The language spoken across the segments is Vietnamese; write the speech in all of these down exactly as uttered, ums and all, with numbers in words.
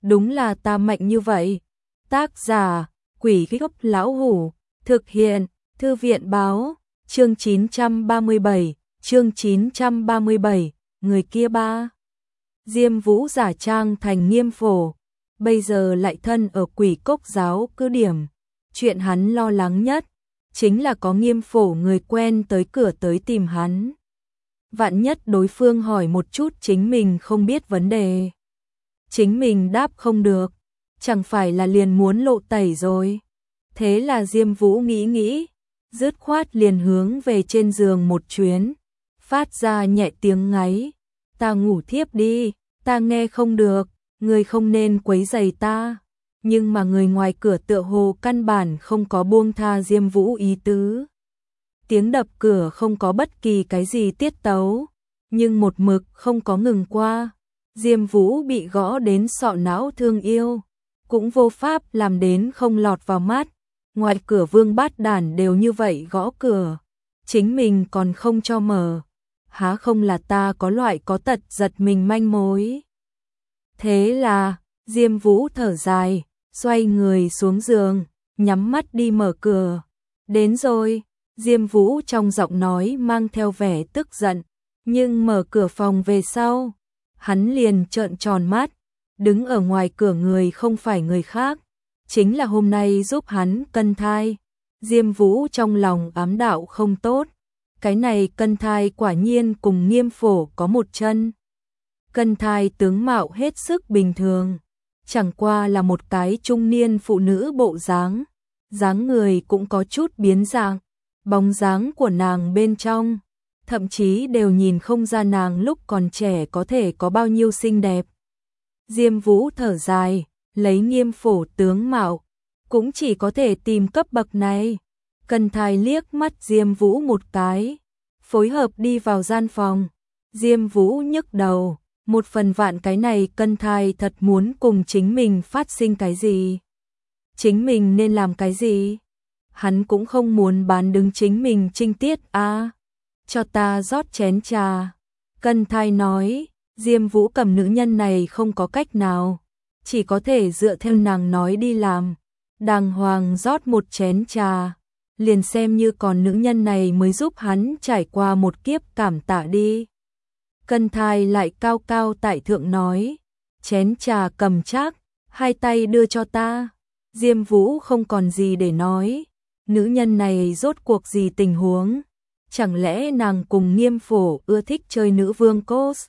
đúng là ta mạnh như vậy. Tác giả, Quỷ Gốc Lão Hủ, thực hiện, Thư viện báo, chương chín trăm ba mươi bảy, chương chín trăm ba mươi bảy, người kia ba. Diêm Vũ giả trang thành Nghiêm Phổ, bây giờ lại thân ở Quỷ Cốc giáo cứ điểm. Chuyện hắn lo lắng nhất, chính là có Nghiêm Phổ người quen tới cửa tới tìm hắn. Vạn nhất đối phương hỏi một chút chính mình không biết vấn đề. Chính mình đáp không được, chẳng phải là liền muốn lộ tẩy rồi. Thế là Diêm Vũ nghĩ nghĩ, dứt khoát liền hướng về trên giường một chuyến, phát ra nhẹ tiếng ngáy. Ta ngủ thiếp đi, ta nghe không được, người không nên quấy rầy ta. Nhưng mà người ngoài cửa tựa hồ căn bản không có buông tha Diêm Vũ ý tứ. Tiếng đập cửa không có bất kỳ cái gì tiết tấu, nhưng một mực không có ngừng qua. Diêm Vũ bị gõ đến sọ não thương yêu, cũng vô pháp làm đến không lọt vào mắt. Ngoài cửa Vương Bát Đản đều như vậy gõ cửa, chính mình còn không cho mở. Há không là ta có loại có tật giật mình manh mối. Thế là, Diêm Vũ thở dài, xoay người xuống giường, nhắm mắt đi mở cửa. Đến rồi, Diêm Vũ trong giọng nói mang theo vẻ tức giận, nhưng mở cửa phòng về sau, hắn liền trợn tròn mắt, đứng ở ngoài cửa người không phải người khác, chính là hôm nay giúp hắn cân thai. Diêm Vũ trong lòng ám đạo không tốt, cái này cân thai quả nhiên cùng Nghiêm Phổ có một chân. Cân thai tướng mạo hết sức bình thường, chẳng qua là một cái trung niên phụ nữ bộ dáng, dáng người cũng có chút biến dạng, bóng dáng của nàng bên trong, thậm chí đều nhìn không ra nàng lúc còn trẻ có thể có bao nhiêu xinh đẹp. Diêm Vũ thở dài, lấy Nghiêm Phổ tướng mạo, cũng chỉ có thể tìm cấp bậc này. Cân thai liếc mắt Diêm Vũ một cái, phối hợp đi vào gian phòng. Diêm Vũ nhức đầu, một phần vạn cái này cân thai thật muốn cùng chính mình phát sinh cái gì. Chính mình nên làm cái gì? Hắn cũng không muốn bán đứng chính mình trinh tiết a. À, cho ta rót chén trà. Cân thai nói, Diêm Vũ cầm nữ nhân này không có cách nào, chỉ có thể dựa theo nàng nói đi làm. Đàng hoàng rót một chén trà, liền xem như còn nữ nhân này mới giúp hắn trải qua một kiếp cảm tạ đi. Cân thai lại cao cao tại thượng nói, chén trà cầm chắc, hai tay đưa cho ta. Diêm Vũ không còn gì để nói, nữ nhân này rốt cuộc gì tình huống, chẳng lẽ nàng cùng Nghiêm Phổ ưa thích chơi nữ vương cos.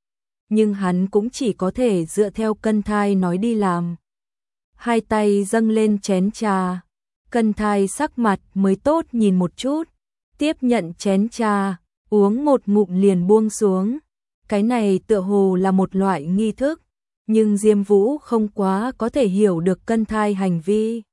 Nhưng hắn cũng chỉ có thể dựa theo cân thai nói đi làm. Hai tay dâng lên chén trà, cân thai sắc mặt mới tốt nhìn một chút, tiếp nhận chén trà, uống một ngụm liền buông xuống. Cái này tựa hồ là một loại nghi thức, nhưng Diêm Vũ không quá có thể hiểu được cân thai hành vi.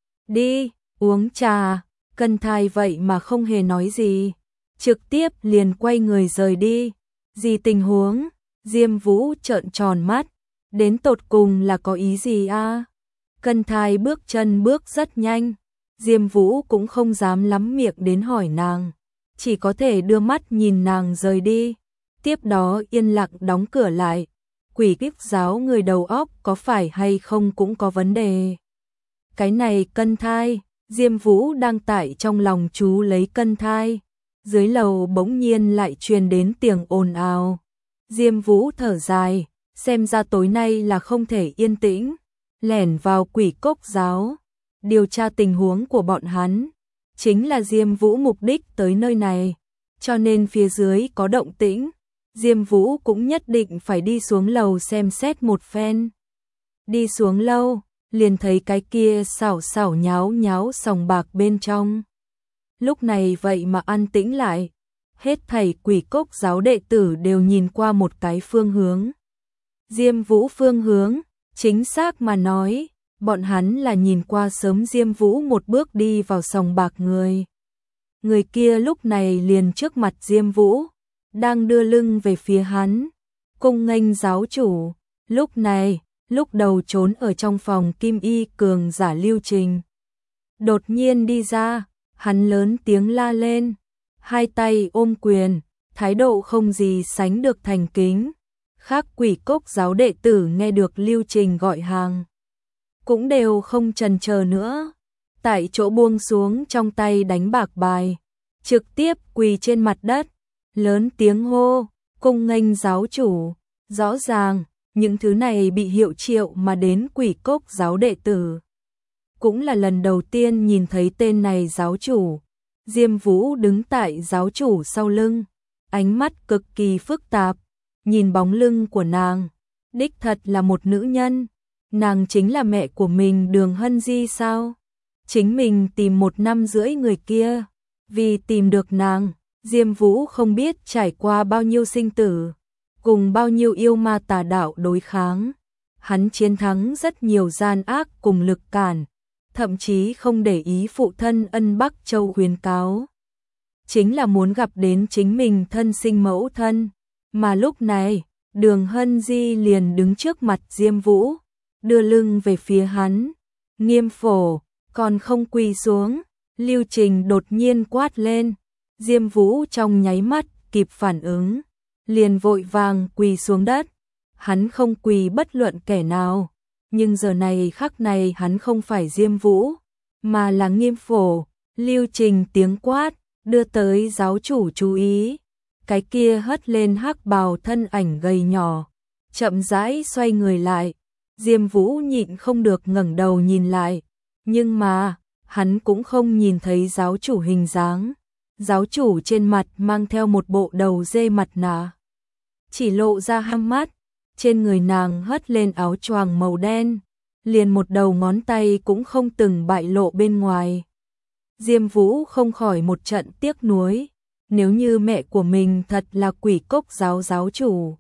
Đi, uống trà. Cân thai vậy mà không hề nói gì, trực tiếp liền quay người rời đi. Gì tình huống? Diêm Vũ trợn tròn mắt, đến tột cùng là có ý gì a? À? Cân thai bước chân bước rất nhanh, Diêm Vũ cũng không dám lắm miệng đến hỏi nàng, chỉ có thể đưa mắt nhìn nàng rời đi. Tiếp đó yên lặng đóng cửa lại. Quỷ Kiếp giáo người đầu óc có phải hay không cũng có vấn đề. Cái này cân thai, Diêm Vũ đang tại trong lòng chú lấy cân thai. Dưới lầu bỗng nhiên lại truyền đến tiếng ồn ào. Diêm Vũ thở dài, xem ra tối nay là không thể yên tĩnh, lẻn vào Quỷ Cốc giáo, điều tra tình huống của bọn hắn. Chính là Diêm Vũ mục đích tới nơi này, cho nên phía dưới có động tĩnh, Diêm Vũ cũng nhất định phải đi xuống lầu xem xét một phen. Đi xuống lâu, liền thấy cái kia xảo xảo nháo nháo sòng bạc bên trong. Lúc này vậy mà an tĩnh lại, hết thảy Quỷ Cốc giáo đệ tử đều nhìn qua một cái phương hướng. Diêm Vũ phương hướng, chính xác mà nói, bọn hắn là nhìn qua sớm Diêm Vũ một bước đi vào sòng bạc người. Người kia lúc này liền trước mặt Diêm Vũ, đang đưa lưng về phía hắn, cung nghênh giáo chủ. Lúc này, lúc đầu trốn ở trong phòng Kim Y cường giả Lưu Trình, đột nhiên đi ra, hắn lớn tiếng la lên, hai tay ôm quyền, thái độ không gì sánh được thành kính. Khác Quỷ Cốc giáo đệ tử nghe được Lưu Trình gọi hàng, cũng đều không chần chờ nữa, tại chỗ buông xuống trong tay đánh bạc bài, trực tiếp quỳ trên mặt đất, lớn tiếng hô, cung nghênh giáo chủ. Rõ ràng, những thứ này bị hiệu triệu mà đến Quỷ Cốc giáo đệ tử. Cũng là lần đầu tiên nhìn thấy tên này giáo chủ. Diêm Vũ đứng tại giáo chủ sau lưng, ánh mắt cực kỳ phức tạp, nhìn bóng lưng của nàng, đích thật là một nữ nhân, nàng chính là mẹ của mình Đường Hân Di sao? Chính mình tìm một năm rưỡi người kia, vì tìm được nàng, Diêm Vũ không biết trải qua bao nhiêu sinh tử, cùng bao nhiêu yêu ma tà đạo đối kháng, hắn chiến thắng rất nhiều gian ác cùng lực cản, thậm chí không để ý phụ thân ân Bắc Châu khuyến cáo. Chính là muốn gặp đến chính mình thân sinh mẫu thân, mà lúc này, Đường Hân Di liền đứng trước mặt Diêm Vũ, đưa lưng về phía hắn, nghiêm phổ, còn không quỳ xuống, Lưu Trình đột nhiên quát lên, Diêm Vũ trong nháy mắt kịp phản ứng, liền vội vàng quỳ xuống đất, hắn không quỳ bất luận kẻ nào, nhưng giờ này khắc này hắn không phải Diêm Vũ, mà là nghiêm phổ, Lưu Trình tiếng quát, đưa tới giáo chủ chú ý, cái kia hất lên hắc bào thân ảnh gầy nhỏ, chậm rãi xoay người lại, Diêm Vũ nhịn không được ngẩng đầu nhìn lại, nhưng mà, hắn cũng không nhìn thấy giáo chủ hình dáng, giáo chủ trên mặt mang theo một bộ đầu dê mặt nạ, chỉ lộ ra hăm mắt, trên người nàng hất lên áo choàng màu đen, liền một đầu ngón tay cũng không từng bại lộ bên ngoài. Diêm Vũ không khỏi một trận tiếc nuối, nếu như mẹ của mình thật là Quỷ Cốc giáo giáo chủ,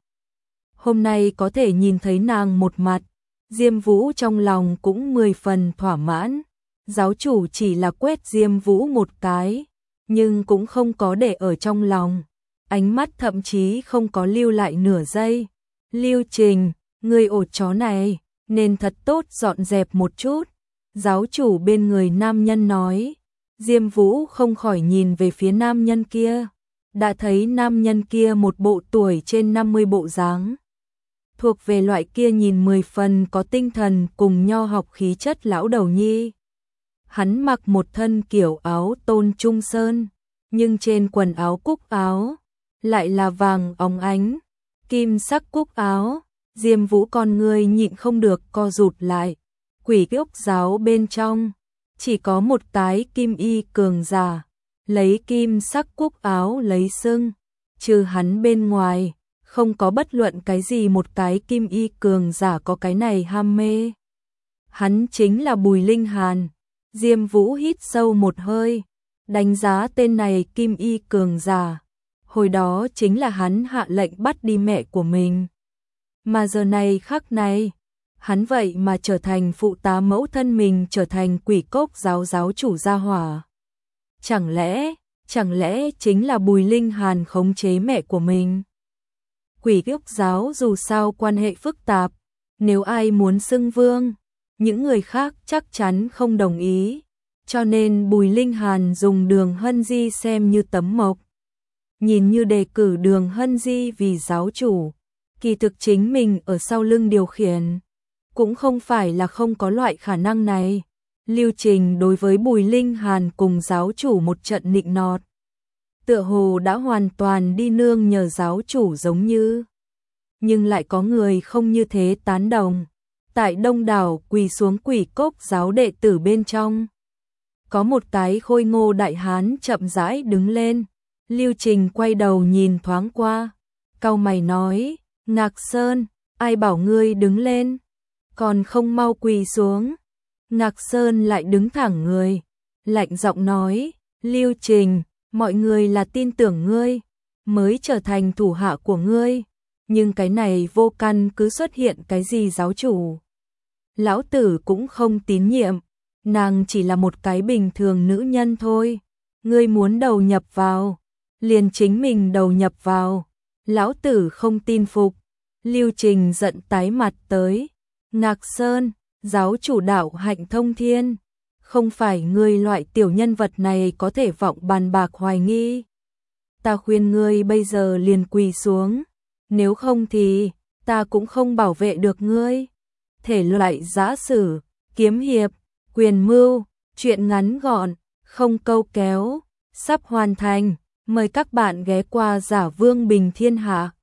hôm nay có thể nhìn thấy nàng một mặt, Diêm Vũ trong lòng cũng mười phần thỏa mãn. Giáo chủ chỉ là quét Diêm Vũ một cái, nhưng cũng không có để ở trong lòng, ánh mắt thậm chí không có lưu lại nửa giây. Lưu Trình, người ổ chó này, nên thật tốt dọn dẹp một chút. Giáo chủ bên người nam nhân nói, Diêm Vũ không khỏi nhìn về phía nam nhân kia, đã thấy nam nhân kia một bộ tuổi trên năm mươi bộ dáng, thuộc về loại kia nhìn mười phần có tinh thần cùng nho học khí chất lão đầu nhi. Hắn mặc một thân kiểu áo tôn trung sơn, nhưng trên quần áo cúc áo lại là vàng óng ánh, kim sắc cúc áo. Diêm Vũ con người nhịn không được co rụt lại. Quỷ Cốc giáo bên trong chỉ có một cái kim y cường giả, lấy kim sắc cúc áo lấy xưng, trừ hắn bên ngoài, không có bất luận cái gì một cái kim y cường giả có cái này ham mê. Hắn chính là Bùi Linh Hàn. Diêm Vũ hít sâu một hơi, đánh giá tên này kim y cường giả. Hồi đó chính là hắn hạ lệnh bắt đi mẹ của mình. Mà giờ này khắc này, hắn vậy mà trở thành phụ tá mẫu thân mình, trở thành Quỷ Cốc giáo giáo chủ gia hỏa. Chẳng lẽ, chẳng lẽ chính là Bùi Linh Hàn khống chế mẹ của mình? Quỷ Cốc giáo dù sao quan hệ phức tạp, nếu ai muốn xưng vương, những người khác chắc chắn không đồng ý, cho nên Bùi Linh Hàn dùng Đường Hân Di xem như tấm mộc. Nhìn như đề cử Đường Hân Di vì giáo chủ, kỳ thực chính mình ở sau lưng điều khiển, cũng không phải là không có loại khả năng này. Lưu Trình đối với Bùi Linh Hàn cùng giáo chủ một trận nịnh nọt, tựa hồ đã hoàn toàn đi nương nhờ giáo chủ giống như. Nhưng lại có người không như thế tán đồng. Tại đông đảo quỳ xuống Quỷ Cốc giáo đệ tử bên trong, có một cái khôi ngô đại hán chậm rãi đứng lên. Lưu Trình quay đầu nhìn thoáng qua, cau mày nói, Ngạc Sơn, ai bảo ngươi đứng lên, còn không mau quỳ xuống. Ngạc Sơn lại đứng thẳng người, lạnh giọng nói, Lưu Trình, mọi người là tin tưởng ngươi, mới trở thành thủ hạ của ngươi, nhưng cái này vô căn cứ xuất hiện cái gì giáo chủ. Lão tử cũng không tín nhiệm, nàng chỉ là một cái bình thường nữ nhân thôi, ngươi muốn đầu nhập vào, liền chính mình đầu nhập vào, lão tử không tin phục. Lưu Trình giận tái mặt tới, Ngạc Sơn, giáo chủ đạo hạnh thông thiên, không phải ngươi loại tiểu nhân vật này có thể vọng bàn bạc hoài nghi. Ta khuyên ngươi bây giờ liền quỳ xuống, nếu không thì ta cũng không bảo vệ được ngươi. Thể loại giã sử, kiếm hiệp, quyền mưu, truyện ngắn gọn, không câu kéo, sắp hoàn thành. Mời các bạn ghé qua Giả Vương Bình Thiên Hạ.